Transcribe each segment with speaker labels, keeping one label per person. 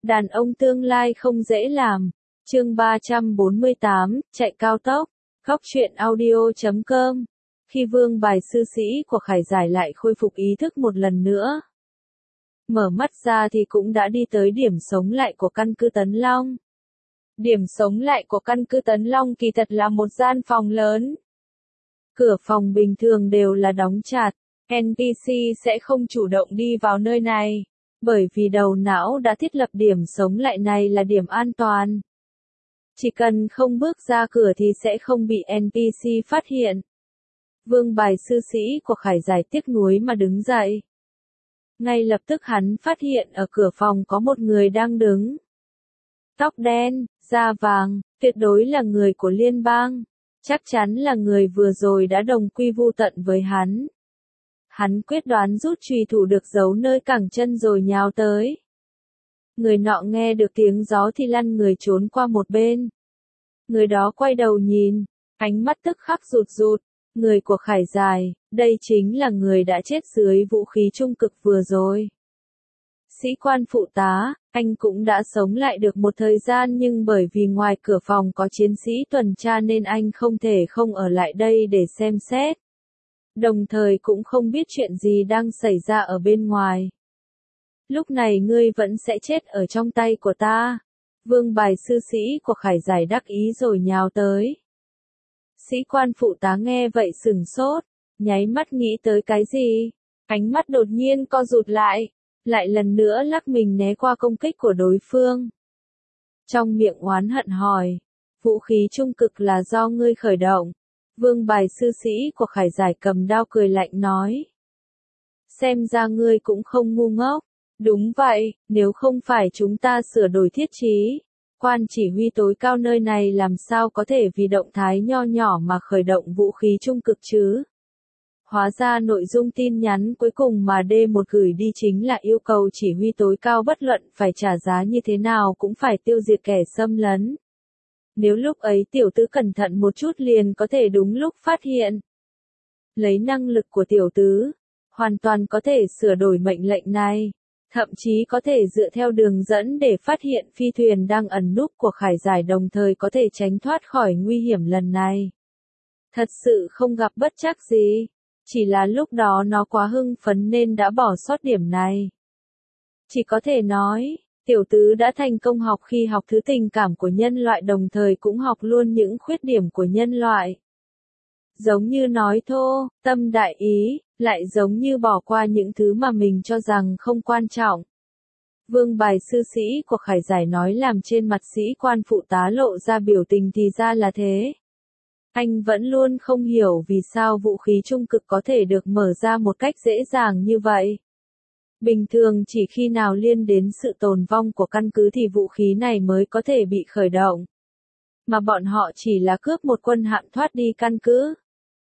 Speaker 1: Đàn ông tương lai không dễ làm. Chương 348, chạy cao tốc. Góc truyện audio.com. Khi vương bài sư sĩ của Khải Giải lại khôi phục ý thức một lần nữa. Mở mắt ra thì cũng đã đi tới điểm sống lại của căn cứ Tấn Long. Điểm sống lại của căn cứ Tấn Long kỳ thật là một gian phòng lớn. Cửa phòng bình thường đều là đóng chặt, NPC sẽ không chủ động đi vào nơi này, bởi vì đầu não đã thiết lập điểm sống lại này là điểm an toàn. Chỉ cần không bước ra cửa thì sẽ không bị NPC phát hiện. Vương bài sư sĩ của Khải Giải tiếc nuối mà đứng dậy. Ngay lập tức hắn phát hiện ở cửa phòng có một người đang đứng. Tóc đen, da vàng, tuyệt đối là người của liên bang. Chắc chắn là người vừa rồi đã đồng quy vu tận với hắn. Hắn quyết đoán rút chùy thủ được giấu nơi cẳng chân rồi nhào tới. Người nọ nghe được tiếng gió thì lăn người trốn qua một bên. Người đó quay đầu nhìn, ánh mắt tức khắc rụt rụt. Người của Khải Giải, đây chính là người đã chết dưới vũ khí trung cực vừa rồi. Sĩ quan phụ tá, anh cũng đã sống lại được một thời gian nhưng bởi vì ngoài cửa phòng có chiến sĩ tuần tra nên anh không thể không ở lại đây để xem xét. Đồng thời cũng không biết chuyện gì đang xảy ra ở bên ngoài. Lúc này ngươi vẫn sẽ chết ở trong tay của ta. Vương bài sư sĩ của Khải Giải đắc ý rồi nhào tới. Sĩ quan phụ tá nghe vậy sửng sốt, nháy mắt nghĩ tới cái gì, ánh mắt đột nhiên co rụt lại lần nữa lắc mình né qua công kích của đối phương. Trong miệng oán hận hỏi, vũ khí trung cực là do ngươi khởi động. Vương bài sư sĩ của Khải Giải cầm đao cười lạnh nói. Xem ra ngươi cũng không ngu ngốc. Đúng vậy, nếu không phải chúng ta sửa đổi thiết chí, quan chỉ huy tối cao nơi này làm sao có thể vì động thái nho nhỏ mà khởi động vũ khí trung cực chứ? Hóa ra nội dung tin nhắn cuối cùng mà D1 gửi đi chính là yêu cầu chỉ huy tối cao bất luận phải trả giá như thế nào cũng phải tiêu diệt kẻ xâm lấn. Nếu lúc ấy tiểu tứ cẩn thận một chút liền có thể đúng lúc phát hiện. Lấy năng lực của tiểu tứ, hoàn toàn có thể sửa đổi mệnh lệnh này. Thậm chí có thể dựa theo đường dẫn để phát hiện phi thuyền đang ẩn núp của Khải Giải đồng thời có thể tránh thoát khỏi nguy hiểm lần này. Thật sự không gặp bất trắc gì. Chỉ là lúc đó nó quá hưng phấn nên đã bỏ sót điểm này. Chỉ có thể nói, tiểu tứ đã thành công học khi học thứ tình cảm của nhân loại đồng thời cũng học luôn những khuyết điểm của nhân loại. Giống như nói thô, tâm đại ý, lại giống như bỏ qua những thứ mà mình cho rằng không quan trọng. Vương bài sư sĩ của Khải Giải nói làm trên mặt sĩ quan phụ tá lộ ra biểu tình thì ra là thế. Anh vẫn luôn không hiểu vì sao vũ khí trung cực có thể được mở ra một cách dễ dàng như vậy. Bình thường chỉ khi nào liên đến sự tồn vong của căn cứ thì vũ khí này mới có thể bị khởi động. Mà bọn họ chỉ là cướp một quân hạm thoát đi căn cứ.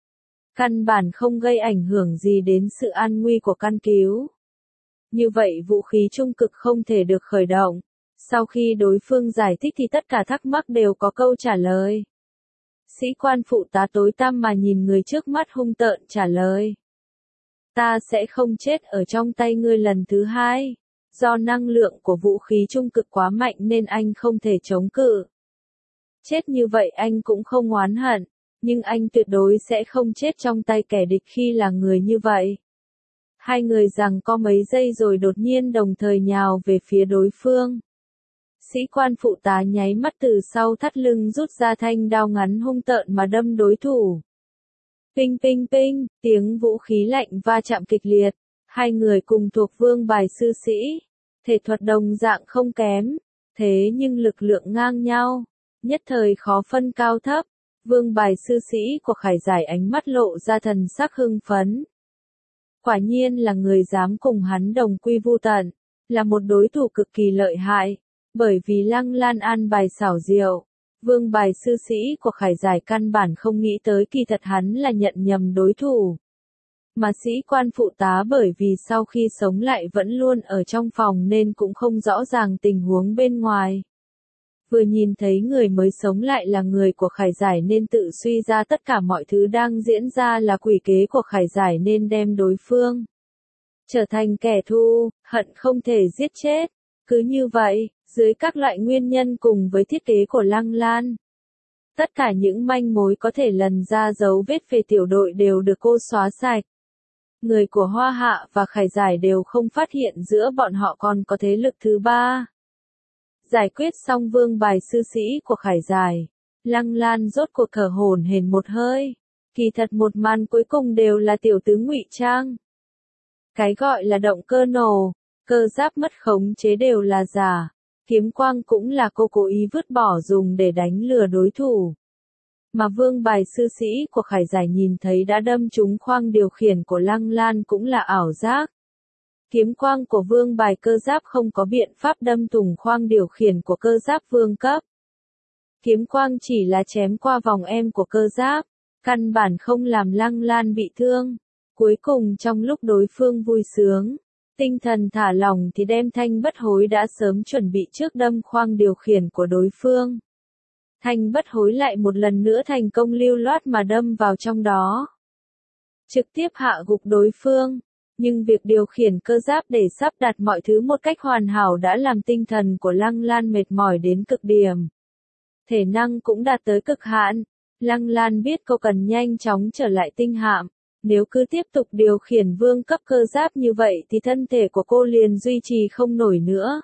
Speaker 1: Căn bản không gây ảnh hưởng gì đến sự an nguy của căn cứ. Như vậy vũ khí trung cực không thể được khởi động. Sau khi đối phương giải thích thì tất cả thắc mắc đều có câu trả lời. Sĩ quan phụ tá tối tăm mà nhìn người trước mắt hung tợn trả lời. Ta sẽ không chết ở trong tay ngươi lần thứ hai. Do năng lượng của vũ khí trung cực quá mạnh nên anh không thể chống cự. Chết như vậy anh cũng không oán hận. Nhưng anh tuyệt đối sẽ không chết trong tay kẻ địch khi là người như vậy. Hai người giằng co mấy giây rồi đột nhiên đồng thời nhào về phía đối phương. Sĩ quan phụ tá nháy mắt từ sau thắt lưng rút ra thanh đao ngắn hung tợn mà đâm đối thủ. Pinh pinh pinh, tiếng vũ khí lạnh va chạm kịch liệt. Hai người cùng thuộc vương bài sư sĩ. Thể thuật đồng dạng không kém. Thế nhưng lực lượng ngang nhau. Nhất thời khó phân cao thấp. Vương bài sư sĩ của Khải Giải ánh mắt lộ ra thần sắc hưng phấn. Quả nhiên là người dám cùng hắn đồng quy vu tận, là một đối thủ cực kỳ lợi hại, bởi vì Lăng Lan an bài xảo diệu. Vương bài sư sĩ của Khải Giải căn bản không nghĩ tới kỳ thật hắn là nhận nhầm đối thủ. Mà sĩ quan phụ tá bởi vì sau khi sống lại vẫn luôn ở trong phòng nên cũng không rõ ràng tình huống bên ngoài. Vừa nhìn thấy người mới sống lại là người của Khải Giải nên tự suy ra tất cả mọi thứ đang diễn ra là quỷ kế của Khải Giải nên đem đối phương trở thành kẻ thù, hận không thể giết chết. Cứ như vậy, Dưới các loại nguyên nhân cùng với thiết kế của Lăng Lan, tất cả những manh mối có thể lần ra dấu vết về tiểu đội đều được cô xóa sạch. Người của Hoa Hạ và Khải Giải đều không phát hiện giữa bọn họ còn có thế lực thứ ba. Giải quyết xong vương bài sư sĩ của Khải Giải, Lăng Lan rốt cuộc thở hổn hển một hơi. Kỳ thật một màn cuối cùng đều là tiểu tướng ngụy trang. Cái gọi là động cơ nổ, cơ giáp mất khống chế đều là giả. Kiếm quang cũng là cô cố ý vứt bỏ dùng để đánh lừa đối thủ. Mà vương bài sư sĩ của Khải Giải nhìn thấy đã đâm trúng khoang điều khiển của Lăng Lan cũng là ảo giác. Kiếm quang của vương bài cơ giáp không có biện pháp đâm thủng khoang điều khiển của cơ giáp vương cấp. Kiếm quang chỉ là chém qua vòng em của cơ giáp, căn bản không làm Lăng Lan bị thương. Cuối cùng trong lúc đối phương vui sướng, tinh thần thả lỏng thì đem thanh bất hối đã sớm chuẩn bị trước đâm khoang điều khiển của đối phương. Thanh bất hối lại một lần nữa thành công lưu loát mà đâm vào trong đó. Trực tiếp hạ gục đối phương. Nhưng việc điều khiển cơ giáp để sắp đặt mọi thứ một cách hoàn hảo đã làm tinh thần của Lăng Lan mệt mỏi đến cực điểm. Thể năng cũng đạt tới cực hạn. Lăng Lan biết cô cần nhanh chóng trở lại tinh hạm. Nếu cứ tiếp tục điều khiển vương cấp cơ giáp như vậy thì thân thể của cô liền duy trì không nổi nữa.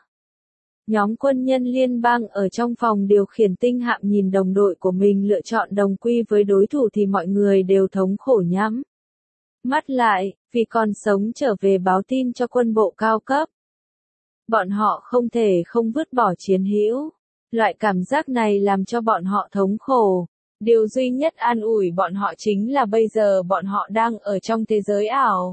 Speaker 1: Nhóm quân nhân liên bang ở trong phòng điều khiển tinh hạm nhìn đồng đội của mình lựa chọn đồng quy với đối thủ thì mọi người đều thống khổ nhắm mắt lại, vì còn sống trở về báo tin cho quân bộ cao cấp. Bọn họ không thể không vứt bỏ chiến hữu. Loại cảm giác này làm cho bọn họ thống khổ. Điều duy nhất an ủi bọn họ chính là bây giờ bọn họ đang ở trong thế giới ảo.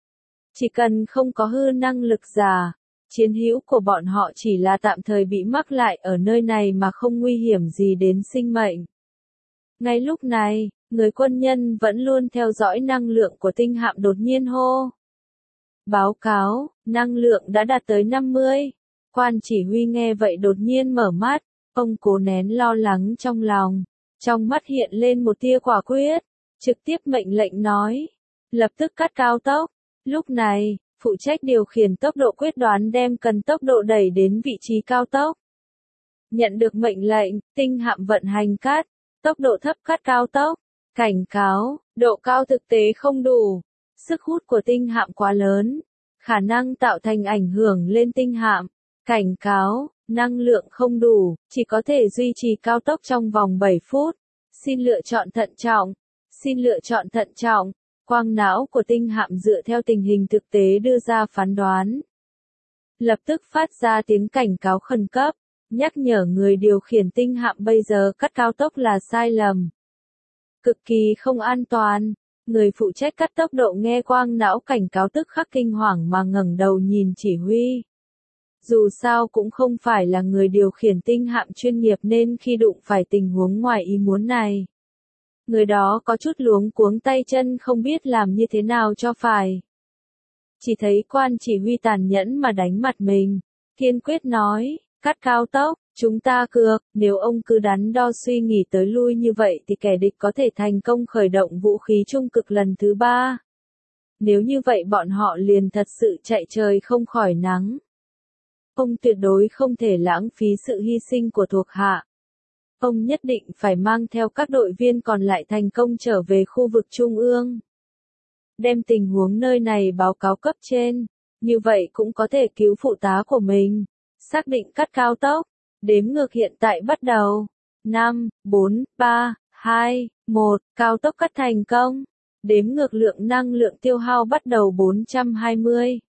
Speaker 1: Chỉ cần không có hư năng lực giả, chiến hữu của bọn họ chỉ là tạm thời bị mắc lại ở nơi này mà không nguy hiểm gì đến sinh mệnh. Ngay lúc này, người quân nhân vẫn luôn theo dõi năng lượng của tinh hạm đột nhiên hô. Báo cáo, năng lượng đã đạt tới 50. Quan chỉ huy nghe vậy đột nhiên mở mắt, ông cố nén lo lắng trong lòng. Trong mắt hiện lên một tia quả quyết, trực tiếp mệnh lệnh nói. Lập tức cắt cao tốc. Lúc này, phụ trách điều khiển tốc độ quyết đoán đem cần tốc độ đẩy đến vị trí cao tốc. Nhận được mệnh lệnh, tinh hạm vận hành cắt, tốc độ thấp cắt cao tốc. Cảnh cáo, độ cao thực tế không đủ. Sức hút của tinh hạm quá lớn, khả năng tạo thành ảnh hưởng lên tinh hạm. Cảnh cáo, năng lượng không đủ, chỉ có thể duy trì cao tốc trong vòng 7 phút. Xin lựa chọn thận trọng. Xin lựa chọn thận trọng. Quang não của tinh hạm dựa theo tình hình thực tế đưa ra phán đoán. Lập tức phát ra tiếng cảnh cáo khẩn cấp, nhắc nhở người điều khiển tinh hạm bây giờ cắt cao tốc là sai lầm. Cực kỳ không an toàn. Người phụ trách cắt tốc độ nghe quang não cảnh cáo tức khắc kinh hoàng mà ngẩng đầu nhìn chỉ huy. Dù sao cũng không phải là người điều khiển tinh hạm chuyên nghiệp nên khi đụng phải tình huống ngoài ý muốn này, người đó có chút luống cuống tay chân không biết làm như thế nào cho phải. Chỉ thấy quan chỉ huy tàn nhẫn mà đánh mặt mình, kiên quyết nói, cắt cao tốc, chúng ta cược, nếu ông cứ đắn đo suy nghĩ tới lui như vậy thì kẻ địch có thể thành công khởi động vũ khí trung cực lần thứ 3. Nếu như vậy bọn họ liền thật sự chạy trời không khỏi nắng. Ông tuyệt đối không thể lãng phí sự hy sinh của thuộc hạ. Ông nhất định phải mang theo các đội viên còn lại thành công trở về khu vực trung ương. Đem tình huống nơi này báo cáo cấp trên, như vậy cũng có thể cứu phụ tá của mình. Xác định cắt cao tốc, đếm ngược hiện tại bắt đầu. 5, 4, 3, 2, 1, cao tốc cắt thành công. Đếm ngược lượng năng lượng tiêu hao bắt đầu 420.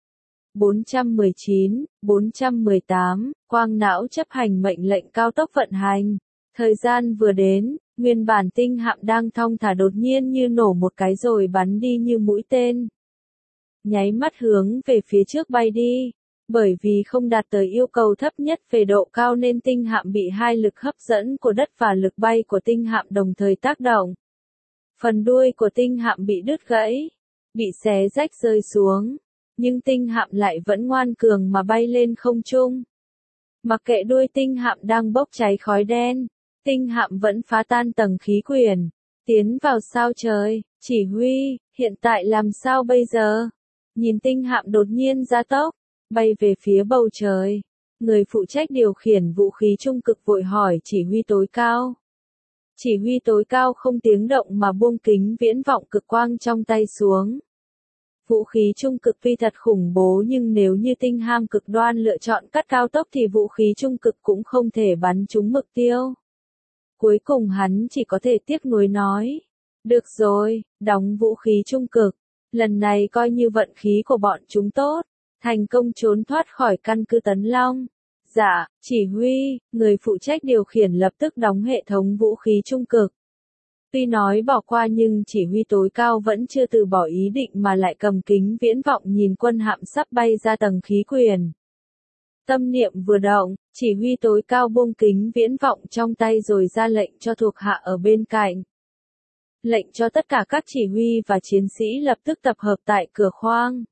Speaker 1: 419, 418, quang não chấp hành mệnh lệnh cao tốc vận hành. Thời gian vừa đến, nguyên bản tinh hạm đang thong thả đột nhiên như nổ một cái rồi bắn đi như mũi tên. Nháy mắt hướng về phía trước bay đi. Bởi vì không đạt tới yêu cầu thấp nhất về độ cao nên tinh hạm bị hai lực hấp dẫn của đất và lực bay của tinh hạm đồng thời tác động. Phần đuôi của tinh hạm bị đứt gãy, bị xé rách rơi xuống. Nhưng tinh hạm lại vẫn ngoan cường mà bay lên không trung. Mặc kệ đuôi tinh hạm đang bốc cháy khói đen, tinh hạm vẫn phá tan tầng khí quyển, tiến vào sao trời. Chỉ huy, hiện tại làm sao bây giờ? Nhìn tinh hạm đột nhiên gia tốc, bay về phía bầu trời. Người phụ trách điều khiển vũ khí trung cực vội hỏi chỉ huy tối cao. Chỉ huy tối cao không tiếng động mà buông kính viễn vọng cực quang trong tay xuống. Vũ khí trung cực tuy thật khủng bố nhưng nếu như tinh ham cực đoan lựa chọn cắt cao tốc thì vũ khí trung cực cũng không thể bắn trúng mục tiêu. Cuối cùng hắn chỉ có thể tiếc nuối nói. Được rồi, đóng vũ khí trung cực. Lần này coi như vận khí của bọn chúng tốt. Thành công trốn thoát khỏi căn cứ Tấn Long. Dạ, chỉ huy, người phụ trách điều khiển lập tức đóng hệ thống vũ khí trung cực. Tuy nói bỏ qua nhưng chỉ huy tối cao vẫn chưa từ bỏ ý định mà lại cầm kính viễn vọng nhìn quân hạm sắp bay ra tầng khí quyển. Tâm niệm vừa động, chỉ huy tối cao buông kính viễn vọng trong tay rồi ra lệnh cho thuộc hạ ở bên cạnh. Lệnh cho tất cả các chỉ huy và chiến sĩ lập tức tập hợp tại cửa khoang.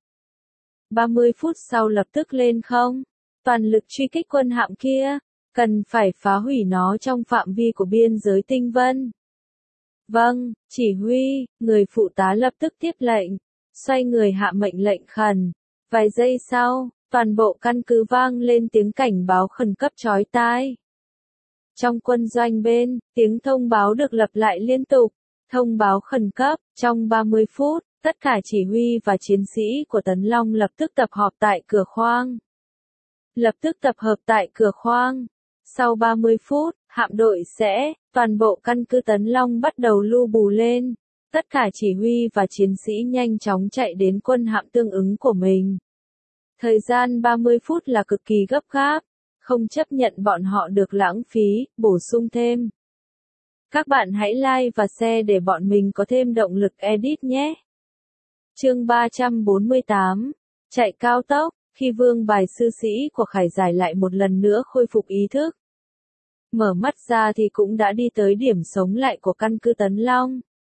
Speaker 1: 30 phút sau lập tức lên không. Toàn lực truy kích quân hạm kia, cần phải phá hủy nó trong phạm vi của biên giới tinh vân. Vâng, chỉ huy, người phụ tá lập tức tiếp lệnh, xoay người hạ mệnh lệnh khẩn. Vài giây sau, toàn bộ căn cứ vang lên tiếng cảnh báo khẩn cấp chói tai. Trong quân doanh bên, tiếng thông báo được lặp lại liên tục. Thông báo khẩn cấp, trong 30 phút, tất cả chỉ huy và chiến sĩ của Tấn Long lập tức tập họp tại cửa khoang. Lập tức tập hợp tại cửa khoang. Sau 30 phút, hạm đội sẽ, toàn bộ căn cứ Tấn Long bắt đầu lu bù lên. Tất cả chỉ huy và chiến sĩ nhanh chóng chạy đến quân hạm tương ứng của mình. Thời gian 30 phút là cực kỳ gấp gáp, không chấp nhận bọn họ được lãng phí, bổ sung thêm. Các bạn hãy like và share để bọn mình có thêm động lực edit nhé. Chương 348, chạy cao tốc, khi vương bài sư sĩ của Khải Giải lại một lần nữa khôi phục ý thức. Mở mắt ra thì cũng đã đi tới điểm sống lại của căn cứ Tấn Long.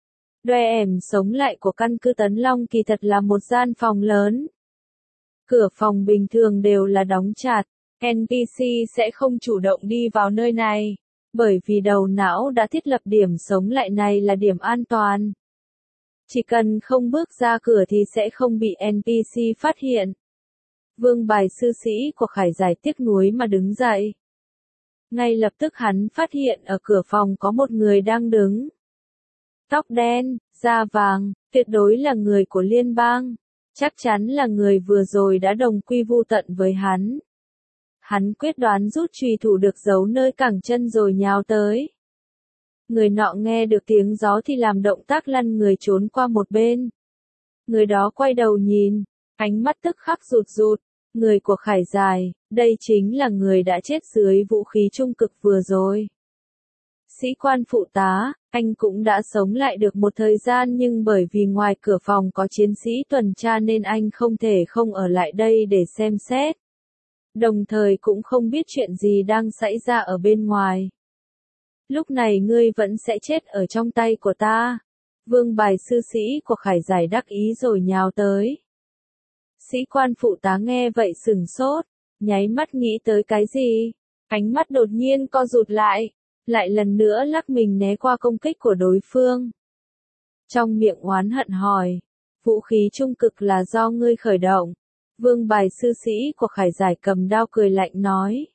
Speaker 1: Điểm sống lại của căn cứ Tấn Long kỳ thật là một gian phòng lớn. Cửa phòng bình thường đều là đóng chặt, NPC sẽ không chủ động đi vào nơi này, bởi vì đầu não đã thiết lập điểm sống lại này là điểm an toàn. Chỉ cần không bước ra cửa thì sẽ không bị NPC phát hiện. Vương bài sư sĩ của Khải Giải tiếc nuối mà đứng dậy. Ngay lập tức hắn phát hiện ở cửa phòng có một người đang đứng. Tóc đen, da vàng, tuyệt đối là người của liên bang. Chắc chắn là người vừa rồi đã đồng quy vu tận với hắn. Hắn quyết đoán rút chùy thủ được giấu nơi cẳng chân rồi nhào tới. Người nọ nghe được tiếng gió thì làm động tác lăn người trốn qua một bên. Người đó quay đầu nhìn, ánh mắt tức khắc rụt rụt. Người của Khải Giải, đây chính là người đã chết dưới vũ khí trung cực vừa rồi. Sĩ quan phụ tá, anh cũng đã sống lại được một thời gian nhưng bởi vì ngoài cửa phòng có chiến sĩ tuần tra nên anh không thể không ở lại đây để xem xét. Đồng thời cũng không biết chuyện gì đang xảy ra ở bên ngoài. Lúc này ngươi vẫn sẽ chết ở trong tay của ta. Vương bài sư sĩ của Khải Giải đắc ý rồi nhào tới. Sĩ quan phụ tá nghe vậy sửng sốt, nháy mắt nghĩ tới cái gì, ánh mắt đột nhiên co rụt lại lần nữa lắc mình né qua công kích của đối phương. Trong miệng oán hận hỏi, vũ khí trung cực là do ngươi khởi động. Vương bài sư sĩ của Khải Giải cầm đao cười lạnh nói.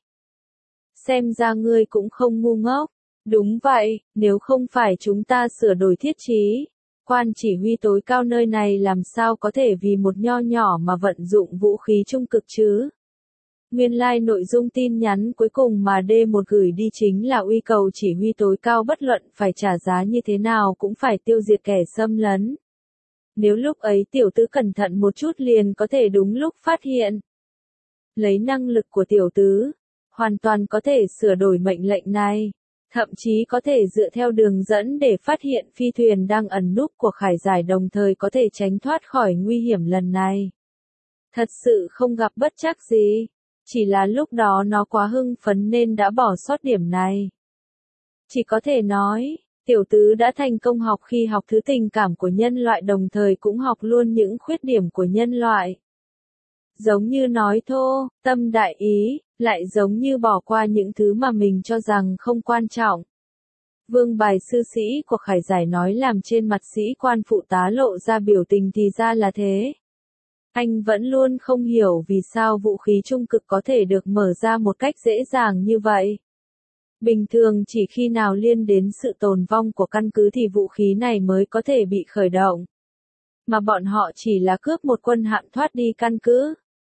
Speaker 1: Xem ra ngươi cũng không ngu ngốc. Đúng vậy, nếu không phải chúng ta sửa đổi thiết chí, quan chỉ huy tối cao nơi này làm sao có thể vì một nho nhỏ mà vận dụng vũ khí trung cực chứ? Nguyên lai nội dung tin nhắn cuối cùng mà D1 gửi đi chính là uy cầu chỉ huy tối cao bất luận phải trả giá như thế nào cũng phải tiêu diệt kẻ xâm lấn. Nếu lúc ấy tiểu tứ cẩn thận một chút liền có thể đúng lúc phát hiện. Lấy năng lực của tiểu tứ, hoàn toàn có thể sửa đổi mệnh lệnh này. Thậm chí có thể dựa theo đường dẫn để phát hiện phi thuyền đang ẩn núp của Khải Giải đồng thời có thể tránh thoát khỏi nguy hiểm lần này. Thật sự không gặp bất trắc gì. Chỉ là lúc đó nó quá hưng phấn nên đã bỏ sót điểm này. Chỉ có thể nói, tiểu tứ đã thành công học khi học thứ tình cảm của nhân loại đồng thời cũng học luôn những khuyết điểm của nhân loại. Giống như nói thô, tâm đại ý, lại giống như bỏ qua những thứ mà mình cho rằng không quan trọng. Vương bài sư sĩ của Khải Giải nói làm trên mặt sĩ quan phụ tá lộ ra biểu tình thì ra là thế. Anh vẫn luôn không hiểu vì sao vũ khí trung cực có thể được mở ra một cách dễ dàng như vậy. Bình thường chỉ khi nào liên đến sự tồn vong của căn cứ thì vũ khí này mới có thể bị khởi động. Mà bọn họ chỉ là cướp một quân hạm thoát đi căn cứ.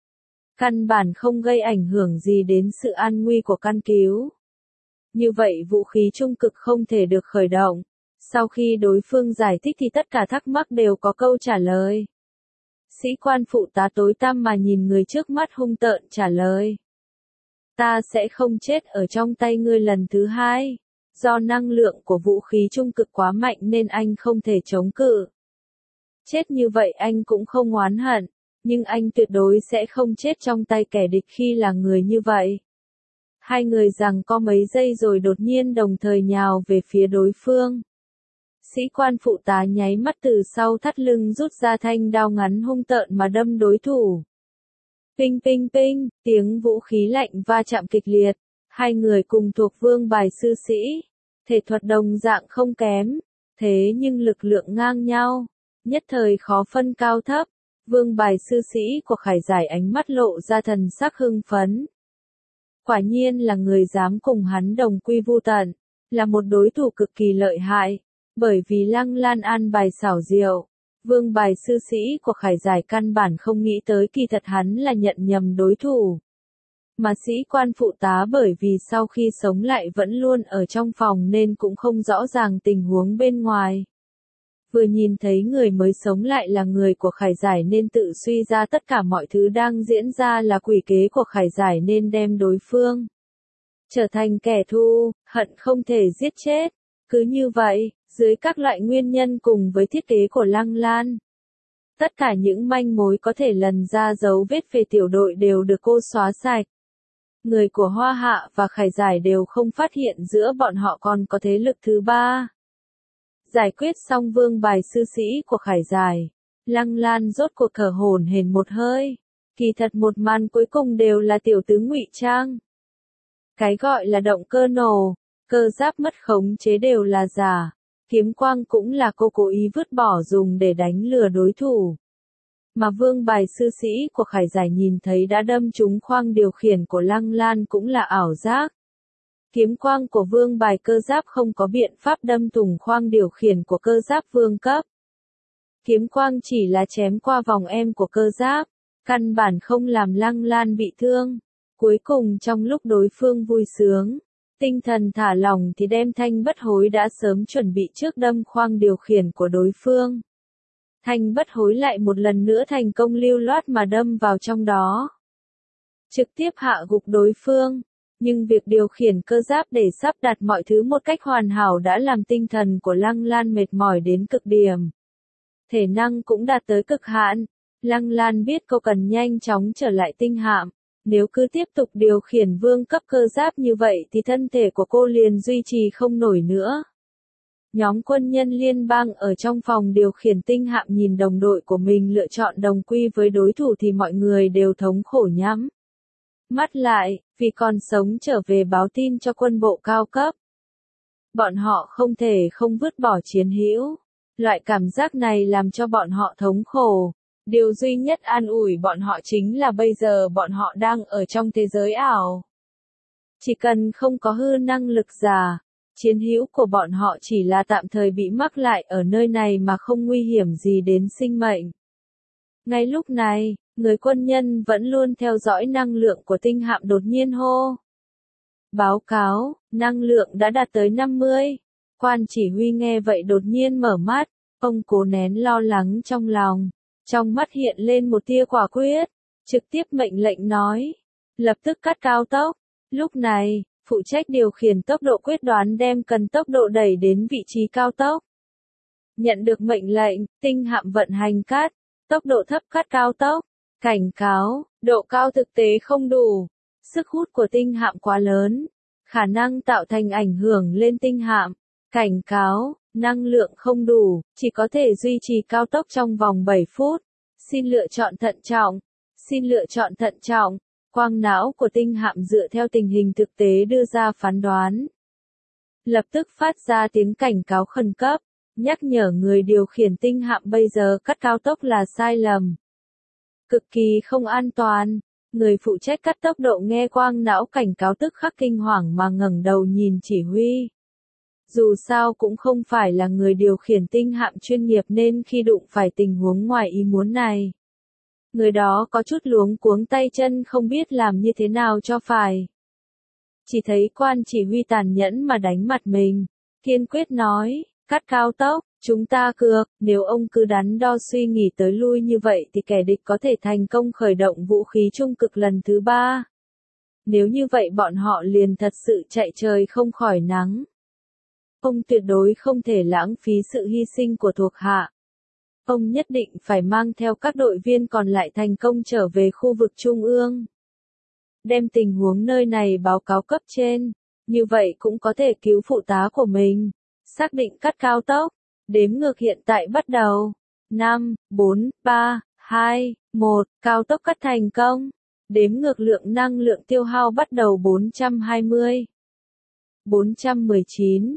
Speaker 1: Căn bản không gây ảnh hưởng gì đến sự an nguy của căn cứ. Như vậy vũ khí trung cực không thể được khởi động. Sau khi đối phương giải thích thì tất cả thắc mắc đều có câu trả lời. Sĩ quan phụ tá tối tăm mà nhìn người trước mắt hung tợn trả lời. Ta sẽ không chết ở trong tay ngươi lần thứ hai. Do năng lượng của vũ khí trung cực quá mạnh nên anh không thể chống cự. Chết như vậy anh cũng không oán hận, nhưng anh tuyệt đối sẽ không chết trong tay kẻ địch khi là người như vậy. Hai người giằng co mấy giây rồi đột nhiên đồng thời nhào về phía đối phương. Sĩ quan phụ tá nháy mắt từ sau thắt lưng rút ra thanh đao ngắn hung tợn mà đâm đối thủ. Pinh pinh pinh, tiếng vũ khí lạnh va chạm kịch liệt. Hai người cùng thuộc vương bài sư sĩ. Thể thuật đồng dạng không kém. Thế nhưng lực lượng ngang nhau. Nhất thời khó phân cao thấp. Vương bài sư sĩ của Khải Giải ánh mắt lộ ra thần sắc hưng phấn. Quả nhiên là người dám cùng hắn đồng quy vu tận. Là một đối thủ cực kỳ lợi hại. Bởi vì Lăng Lan an bài xảo diệu. Vương bài sư sĩ của Khải Giải căn bản không nghĩ tới kỳ thật hắn là nhận nhầm đối thủ. Mà sĩ quan phụ tá bởi vì sau khi sống lại vẫn luôn ở trong phòng nên cũng không rõ ràng tình huống bên ngoài. Vừa nhìn thấy người mới sống lại là người của Khải Giải nên tự suy ra tất cả mọi thứ đang diễn ra là quỷ kế của Khải Giải nên đem đối phương trở thành kẻ thù, hận không thể giết chết. Cứ như vậy, dưới các loại nguyên nhân cùng với thiết kế của Lăng Lan, tất cả những manh mối có thể lần ra dấu vết về tiểu đội đều được cô xóa sạch. Người của Hoa Hạ và Khải Giải đều không phát hiện giữa bọn họ còn có thế lực thứ ba. Giải quyết xong vương bài sư sĩ của Khải Giải, Lăng Lan rốt cuộc thở hổn hển một hơi. Kỳ thật một màn cuối cùng đều là tiểu tướng ngụy trang. Cái gọi là động cơ nổ, cơ giáp mất khống chế đều là giả. Kiếm quang cũng là cô cố ý vứt bỏ dùng để đánh lừa đối thủ. Mà vương bài sư sĩ của Khải Giải nhìn thấy đã đâm trúng khoang điều khiển của Lăng Lan cũng là ảo giác. Kiếm quang của vương bài cơ giáp không có biện pháp đâm thủng khoang điều khiển của cơ giáp vương cấp. Kiếm quang chỉ là chém qua vòng em của cơ giáp, căn bản không làm Lăng Lan bị thương. Cuối cùng trong lúc đối phương vui sướng, tinh thần thả lỏng thì đem thanh bất hối đã sớm chuẩn bị trước đâm khoang điều khiển của đối phương. Thanh bất hối lại một lần nữa thành công lưu loát mà đâm vào trong đó. Trực tiếp hạ gục đối phương. Nhưng việc điều khiển cơ giáp để sắp đặt mọi thứ một cách hoàn hảo đã làm tinh thần của Lăng Lan mệt mỏi đến cực điểm. Thể năng cũng đạt tới cực hạn. Lăng Lan biết cô cần nhanh chóng trở lại tinh hạm. Nếu cứ tiếp tục điều khiển vương cấp cơ giáp như vậy thì thân thể của cô liền duy trì không nổi nữa. Nhóm quân nhân liên bang ở trong phòng điều khiển tinh hạm nhìn đồng đội của mình lựa chọn đồng quy với đối thủ thì mọi người đều thống khổ nhắm mắt lại, vì còn sống trở về báo tin cho quân bộ cao cấp. Bọn họ không thể không vứt bỏ chiến hữu. Loại cảm giác này làm cho bọn họ thống khổ. Điều duy nhất an ủi bọn họ chính là bây giờ bọn họ đang ở trong thế giới ảo. Chỉ cần không có hư năng lực giả, chiến hữu của bọn họ chỉ là tạm thời bị mắc lại ở nơi này mà không nguy hiểm gì đến sinh mệnh. Ngay lúc này, người quân nhân vẫn luôn theo dõi năng lượng của tinh hạm đột nhiên hô. Báo cáo, năng lượng đã đạt tới 50. Quan chỉ huy nghe vậy đột nhiên mở mắt, ông cố nén lo lắng trong lòng. Trong mắt hiện lên một tia quả quyết, trực tiếp mệnh lệnh nói. Lập tức cắt cao tốc. Lúc này, phụ trách điều khiển tốc độ quyết đoán đem cần tốc độ đẩy đến vị trí cao tốc. Nhận được mệnh lệnh, tinh hạm vận hành cắt, tốc độ thấp cắt cao tốc. Cảnh cáo, độ cao thực tế không đủ. Sức hút của tinh hạm quá lớn. Khả năng tạo thành ảnh hưởng lên tinh hạm. Cảnh cáo, năng lượng không đủ, chỉ có thể duy trì cao tốc trong vòng 7 phút. Xin lựa chọn thận trọng. Xin lựa chọn thận trọng. Quang não của tinh hạm dựa theo tình hình thực tế đưa ra phán đoán. Lập tức phát ra tiếng cảnh cáo khẩn cấp, nhắc nhở người điều khiển tinh hạm bây giờ cắt cao tốc là sai lầm. Cực kỳ không an toàn. Người phụ trách cắt tốc độ nghe quang não cảnh cáo tức khắc kinh hoàng mà ngẩng đầu nhìn chỉ huy. Dù sao cũng không phải là người điều khiển tinh hạm chuyên nghiệp nên khi đụng phải tình huống ngoài ý muốn này, người đó có chút luống cuống tay chân không biết làm như thế nào cho phải. Chỉ thấy quan chỉ huy tàn nhẫn mà đánh mặt mình, kiên quyết nói, cắt cao tốc, chúng ta cược, nếu ông cứ đắn đo suy nghĩ tới lui như vậy thì kẻ địch có thể thành công khởi động vũ khí trung cực lần thứ 3. Nếu như vậy bọn họ liền thật sự chạy trời không khỏi nắng. Ông tuyệt đối không thể lãng phí sự hy sinh của thuộc hạ. Ông nhất định phải mang theo các đội viên còn lại thành công trở về khu vực trung ương. Đem tình huống nơi này báo cáo cấp trên, như vậy cũng có thể cứu phụ tá của mình. Xác định cắt cao tốc, đếm ngược hiện tại bắt đầu. 5, 4, 3, 2, 1, cao tốc cắt thành công. Đếm ngược lượng năng lượng tiêu hao bắt đầu 420. 419,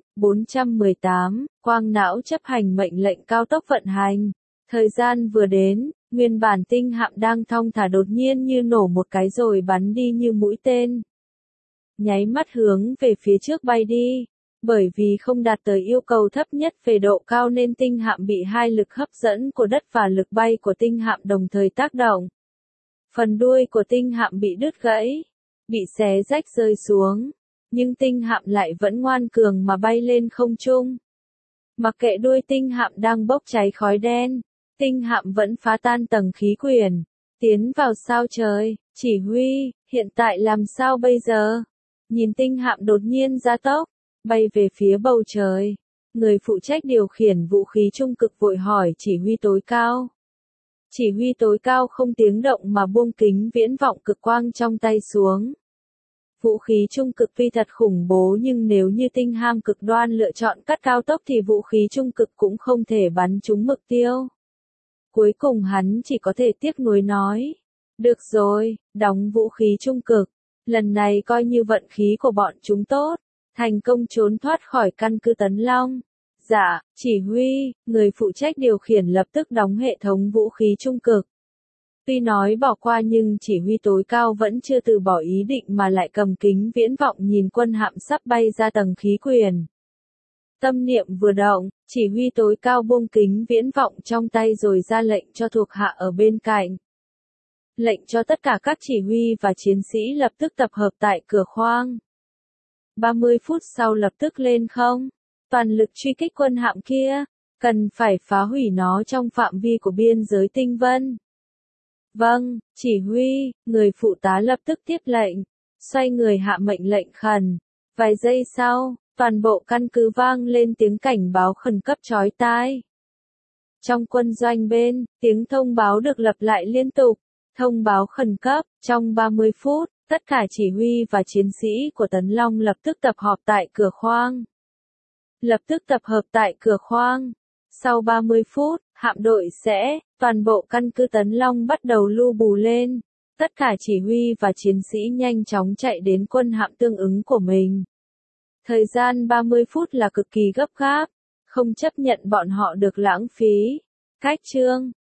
Speaker 1: 418, quang não chấp hành mệnh lệnh cao tốc vận hành. Thời gian vừa đến, nguyên bản tinh hạm đang thong thả đột nhiên như nổ một cái rồi bắn đi như mũi tên. Nháy mắt hướng về phía trước bay đi. Bởi vì không đạt tới yêu cầu thấp nhất về độ cao nên tinh hạm bị hai lực hấp dẫn của đất và lực bay của tinh hạm đồng thời tác động. Phần đuôi của tinh hạm bị đứt gãy, bị xé rách rơi xuống. Nhưng tinh hạm lại vẫn ngoan cường mà bay lên không trung. Mặc kệ đuôi tinh hạm đang bốc cháy khói đen, tinh hạm vẫn phá tan tầng khí quyển, tiến vào sao trời. Chỉ huy, hiện tại làm sao bây giờ? Nhìn tinh hạm đột nhiên gia tốc, bay về phía bầu trời. Người phụ trách điều khiển vũ khí trung cực vội hỏi chỉ huy tối cao. Chỉ huy tối cao không tiếng động mà buông kính viễn vọng cực quang trong tay xuống. Vũ khí trung cực tuy thật khủng bố nhưng nếu như tinh ham cực đoan lựa chọn cắt cao tốc thì vũ khí trung cực cũng không thể bắn trúng mục tiêu. Cuối cùng hắn chỉ có thể tiếc nuối nói. Được rồi, đóng vũ khí trung cực. Lần này coi như vận khí của bọn chúng tốt. Thành công trốn thoát khỏi căn cứ Tấn Long. Dạ, chỉ huy, người phụ trách điều khiển lập tức đóng hệ thống vũ khí trung cực. Tuy nói bỏ qua nhưng chỉ huy tối cao vẫn chưa từ bỏ ý định mà lại cầm kính viễn vọng nhìn quân hạm sắp bay ra tầng khí quyển. Tâm niệm vừa động, chỉ huy tối cao buông kính viễn vọng trong tay rồi ra lệnh cho thuộc hạ ở bên cạnh. Lệnh cho tất cả các chỉ huy và chiến sĩ lập tức tập hợp tại cửa khoang. 30 phút sau lập tức lên không. Toàn lực truy kích quân hạm kia, cần phải phá hủy nó trong phạm vi của biên giới tinh vân. Vâng, chỉ huy, người phụ tá lập tức tiếp lệnh, xoay người hạ mệnh lệnh khẩn. Vài giây sau, toàn bộ căn cứ vang lên tiếng cảnh báo khẩn cấp chói tai. Trong quân doanh bên, tiếng thông báo được lặp lại liên tục. Thông báo khẩn cấp, trong 30 phút, tất cả chỉ huy và chiến sĩ của Tấn Long lập tức tập họp tại cửa khoang. Lập tức tập hợp tại cửa khoang. Sau 30 phút, hạm đội sẽ, toàn bộ căn cứ Tấn Long bắt đầu lu bù lên. Tất cả chỉ huy và chiến sĩ nhanh chóng chạy đến quân hạm tương ứng của mình. Thời gian 30 phút là cực kỳ gấp gáp, không chấp nhận bọn họ được lãng phí. Cách chương